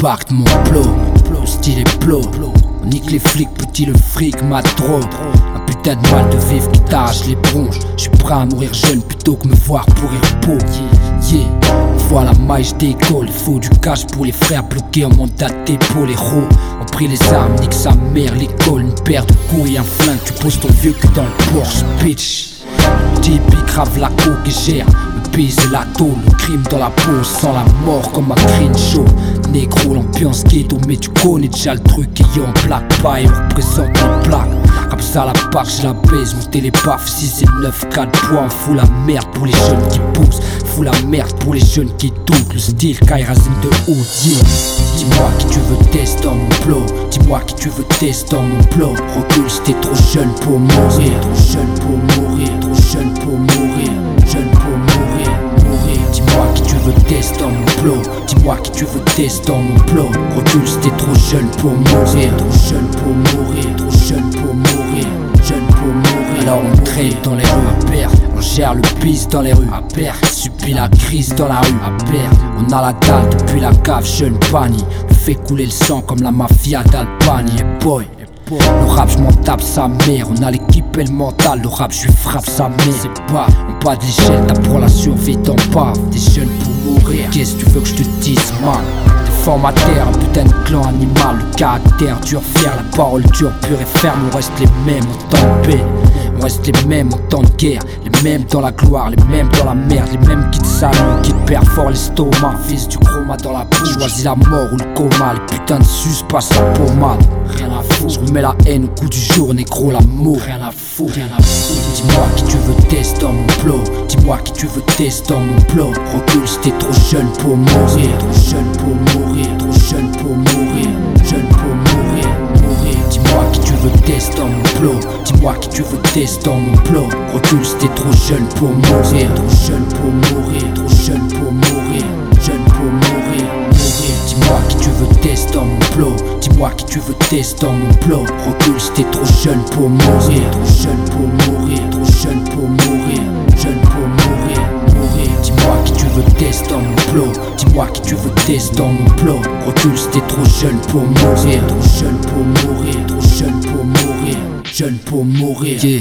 J'embarque mon plot, style et plot. On nique les flics, petit le fric, ma drogue. Un putain de mal de vivre qui t'arrache les bronches. J'suis prêt à mourir jeune plutôt que me voir pourrir beau. Yeah, voilà maille, j'décolle. Il faut du cash pour les frères bloqués en mandat de dépôt. Les héros ont pris les armes, nique sa mère, l'école. Une paire de couilles, un flingue, tu poses ton vieux cul dans le Porsche, bitch. Typique grave la coke et gère le bise et la tôle, le crime dans la peau, sans la mort comme un Crenshaw. Négro, l'ambiance ghetto, mais tu connais déjà le truc. Ayant plaque pas et on représente les plaques. Comme ça la part je la baise, monter les baffes 6 et 9, 4 points. Fous la merde pour les jeunes qui poussent, fous la merde pour les jeunes qui doutent. Le style Kairazine de haut, yeah. Dis-moi qui tu veux tester dans mon plot, dis-moi qui tu veux tester dans mon plot. Recule si t'es trop jeune pour mourir, trop jeune pour mourir, trop jeune pour mourir, jeune pour mourir, mourir. Dis-moi qui tu veux tester dans mon plot, dis-moi qui tu veux tester dans mon plot. Recule si t'es trop jeune pour mourir, trop jeune pour mourir, trop jeune pour mourir, jeune pour mourir. Alors on crève dans les rues à perdre, on gère le bis dans les rues à perdre, subit la crise dans la rue à perdre. On a la dalle depuis la cave, jeune panier. On fait couler le sang comme la mafia d'Albanie. Et boy, le rap j'm'en tape sa mère. On a l'équipe et le mental, le rap j'lui frappe sa mère. C'est pas en bas de l'échelle, t'as pour la survie t'en pas. T'es jeune pour mourir, qu'est-ce que tu veux que je te dise man? T'es formateur, un putain de clan animal. Le caractère dur, fier, la parole dure, pure et ferme. On reste les mêmes en temps de paix, on reste les mêmes en temps de guerre. Les mêmes dans la gloire, les mêmes dans la merde. Les mêmes qui te saluent, qui te perdent fort l'estomac. Fils du chroma dans la bouche, choisis la mort ou le coma. Les putains de sus passent la pommade. Rien à foutre, je remets la haine au coup du jour, négro l'amour. Rien à foutre, rien à foutre. Dis-moi qui tu veux tester dans mon plot, dis-moi qui tu veux tester dans mon plot. Recule si t'es trop jeune pour mourir, trop jeune pour mourir, trop jeune pour mourir, jeune pour mourir, mourir. Dis-moi qui tu veux tester dans mon plot, dis-moi qui tu veux tester dans mon plot. Recule si t'es trop jeune pour mourir, trop jeune pour mourir, trop jeune pour mourir, jeune pour mourir, mourir. Dis-moi qui tu veux tester dans mon plot, dis-moi qui tu veux tester dans mon plot. Recule si t'es trop jeune pour mourir, trop jeune pour mourir, trop jeune pour mourir, jeune pour mourir, mourir. Dis-moi qui tu veux tester dans mon plot, dis-moi qui tu veux tester dans mon plot. Recule si t'es trop jeune pour mourir, trop jeune pour mourir, trop jeune pour mourir, jeune pour mourir, yeah.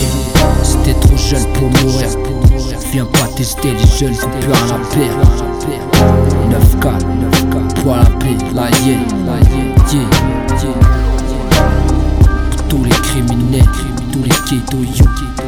Si t'es trop jeune pour mourir, viens pas tester les jeunes qui ont plus rien à perdre. 9-4, pour la paix, la yeah, yeah. Pour tous les criminels, tous les ghettos,